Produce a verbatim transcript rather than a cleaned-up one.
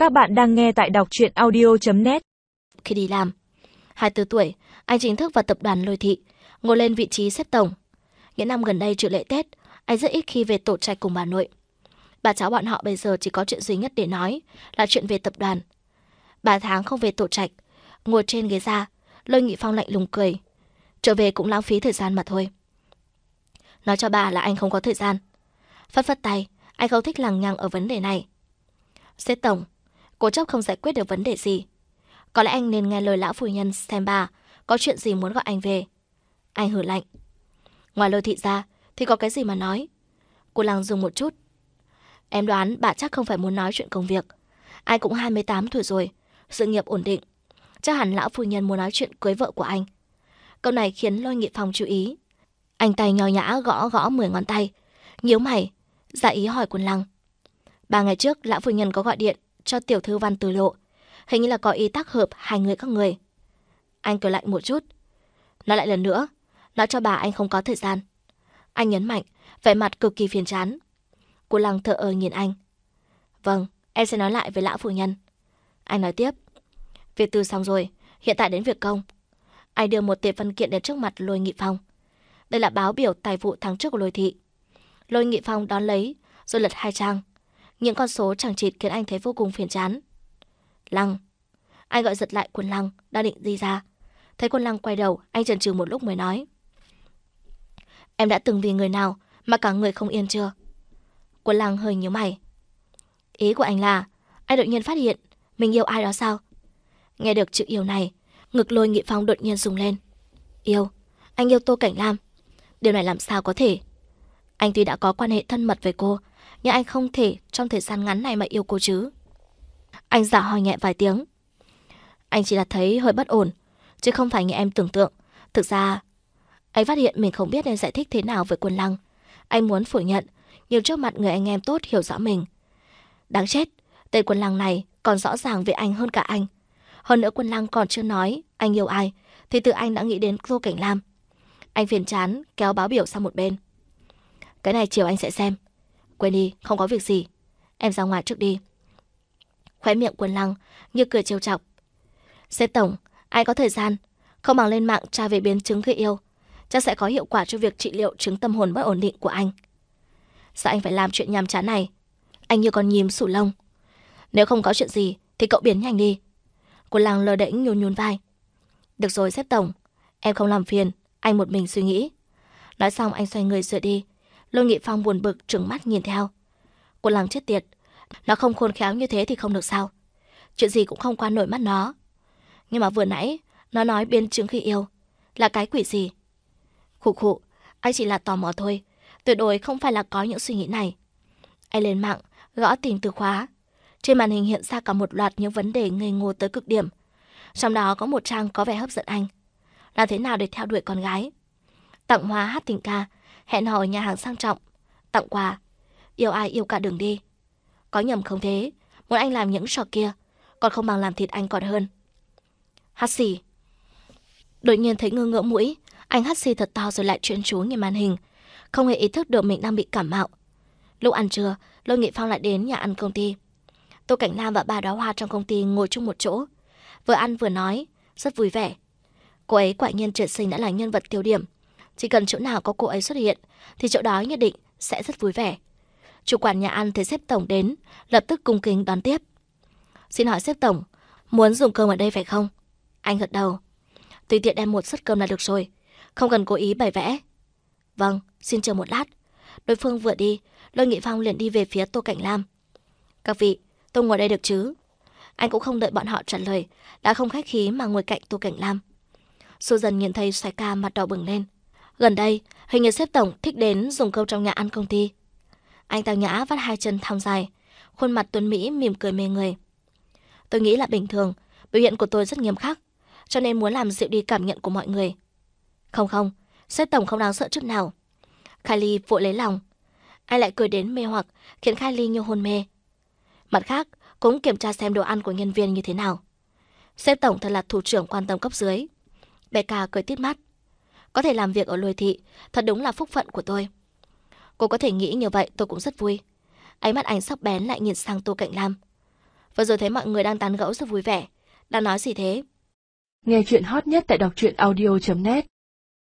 Các bạn đang nghe tại đọc truyện audio chấm net. Khi đi làm, hai mươi tư tuổi, anh chính thức vào tập đoàn Lôi Thị, ngồi lên vị trí xếp tổng. Những năm gần đây trừ lễ Tết, anh rất ít khi về tổ trạch cùng bà nội. Bà cháu bọn họ bây giờ chỉ có chuyện duy nhất để nói là chuyện về tập đoàn. Ba tháng không về tổ trạch, ngồi trên ghế ra, Lôi Nghị Phong lạnh lùng cười. Trở về cũng lãng phí thời gian mà thôi. Nói cho bà là anh không có thời gian. Phất phất tay, anh không thích lằng nhằng ở vấn đề này. Sếp tổng, cố chấp không giải quyết được vấn đề gì. Có lẽ anh nên nghe lời lão phu nhân xem bà có chuyện gì muốn gọi anh về. Anh hừ lạnh. Ngoài Lôi Thị ra thì có cái gì mà nói. Cô Lăng dùng một chút. Em đoán bà chắc không phải muốn nói chuyện công việc. Anh cũng hai mươi tám tuổi rồi, sự nghiệp ổn định. Chắc hẳn lão phu nhân muốn nói chuyện cưới vợ của anh. Câu này khiến Lôi Nghị Phong chú ý. Anh tay nho nhã gõ gõ mười ngón tay, nhíu mày, dạ ý hỏi Quân Lăng. Ba ngày trước lão phu nhân có gọi điện cho tiểu thư Văn Từ Lộ, hình như là có ý tác hợp hai người các người. Anh cười lạnh một chút. Nói lại lần nữa, nói cho bà anh không có thời gian. Anh nhấn mạnh, vẻ mặt cực kỳ phiền chán. Cô Lăng thờ ơ nhìn anh. Vâng, em sẽ nói lại với lão phu nhân. Anh nói tiếp. Việc tư xong rồi, hiện tại đến việc công. Anh đưa một tệp văn kiện đến trước mặt Lôi Nghị Phong. Đây là báo biểu tài vụ tháng trước của Lôi Thị. Lôi Nghị Phong đón lấy, rồi lật hai trang. Những con số chẳng chịt khiến anh thấy vô cùng phiền chán. Lăng. Anh gọi giật lại Quân Lăng, đang định đi ra. Thấy Quân Lăng quay đầu, anh chần chừ một lúc mới nói. Em đã từng vì người nào mà cả người không yên chưa? Quân Lăng hơi nhíu mày. Ý của anh là, anh đột nhiên phát hiện mình yêu ai đó sao? Nghe được chữ yêu này, ngực Lôi Nghị Phong đột nhiên rung lên. Yêu? Anh yêu Tô Cảnh Lam? Điều này làm sao có thể? Anh tuy đã có quan hệ thân mật với cô, nhưng anh không thể trong thời gian ngắn này mà yêu cô chứ. Anh dạ hỏi nhẹ vài tiếng. Anh chỉ là thấy hơi bất ổn, chứ không phải như em tưởng tượng. Thực ra, anh phát hiện mình không biết nên giải thích thế nào với Quân Lăng. Anh muốn phủ nhận, nhưng trước mặt người anh em tốt hiểu rõ mình. Đáng chết, tên Quân Lăng này còn rõ ràng về anh hơn cả anh. Hơn nữa Quân Lăng còn chưa nói anh yêu ai, thì tự anh đã nghĩ đến Tô Cảnh Lam. Anh phiền chán kéo báo biểu sang một bên. Cái này chiều anh sẽ xem. Quên đi, không có việc gì. Em ra ngoài trước đi. Khóe miệng Quân Lăng như cười trêu chọc. Sếp tổng, ai có thời gian, không bằng lên mạng tra về biến chứng gây yêu. Chắc sẽ có hiệu quả cho việc trị liệu chứng tâm hồn bất ổn định của anh. Sao anh phải làm chuyện nhàm chán này? Anh như con nhím sủ lông. Nếu không có chuyện gì thì cậu biến nhanh đi. Quân Lăng lơ đễnh nhún nhún vai. Được rồi sếp tổng, em không làm phiền, anh một mình suy nghĩ. Nói xong anh xoay người rời đi. Lôi Nghị Phong buồn bực trừng mắt nhìn theo. Quân Lăng chết tiệt, nó không khôn khéo như thế thì không được sao? Chuyện gì cũng không qua nổi mắt nó. Nhưng mà vừa nãy nó nói biến chứng khi yêu là cái quỷ gì? Khụ khụ, anh chỉ là tò mò thôi, tuyệt đối không phải là có những suy nghĩ này. Anh lên mạng gõ tìm từ khóa. Trên màn hình hiện ra cả một loạt những vấn đề ngây ngô tới cực điểm. Trong đó có một trang có vẻ hấp dẫn anh. Làm thế nào để theo đuổi con gái? Tặng hoa hát tình ca, hẹn hò ở nhà hàng sang trọng, tặng quà, yêu ai yêu cả đường đi. Có nhầm không thế? Muốn anh làm những trò kia, còn không bằng làm thịt anh còn hơn. Hắt xì. Đột nhiên thấy ngơ ngỡ mũi, anh hắt xì thật to rồi lại chuyên chú nhìn màn hình, không hề ý thức được mình đang bị cảm mạo. Lúc ăn trưa, Lôi Nghị Phong lại đến nhà ăn công ty. Tô Cảnh Lam và ba đóa hoa trong công ty ngồi chung một chỗ, vừa ăn vừa nói, rất vui vẻ. Cô ấy quả nhiên trời sinh đã là nhân vật tiêu điểm. Chỉ cần chỗ nào có cô ấy xuất hiện thì chỗ đó nhất định sẽ rất vui vẻ. Chủ quản nhà ăn thấy sếp tổng đến, lập tức cung kính đón tiếp. Xin hỏi sếp tổng, muốn dùng cơm ở đây phải không? Anh gật đầu. Tùy tiện đem một suất cơm là được rồi, không cần cố ý bày vẽ. Vâng, xin chờ một lát. Đối phương vừa đi, Lôi Nghị Phong liền đi về phía Tô Cảnh Lam. Các vị, tôi ngồi đây được chứ? Anh cũng không đợi bọn họ trả lời, đã không khách khí mà ngồi cạnh Tô Cảnh Lam. Susan nhìn thấy xoài ca mặt đỏ bừng lên. Gần đây, hình như sếp tổng thích đến dùng cơm trong nhà ăn công ty. Anh tao nhã vắt hai chân thon dài, khuôn mặt tuấn mỹ mỉm cười mê người. Tôi nghĩ là bình thường, biểu hiện của tôi rất nghiêm khắc, cho nên muốn làm dịu đi cảm nhận của mọi người. Không không, sếp tổng không đáng sợ chút nào. Kylie vội lấy lòng. Anh lại cười đến mê hoặc, khiến Kylie như hôn mê. Mặt khác, cũng kiểm tra xem đồ ăn của nhân viên như thế nào. Sếp tổng thật là thủ trưởng quan tâm cấp dưới. Becca cười tít mắt. Có thể làm việc ở Lôi Thị, thật đúng là phúc phận của tôi. Cô có thể nghĩ như vậy tôi cũng rất vui. Ánh mắt anh sắc bén lại nhìn sang Tô Cảnh Lam. Vừa rồi thấy mọi người đang tán gẫu rất vui vẻ. Đang nói gì thế? Nghe chuyện hot nhất tại đọc truyện audio chấm net.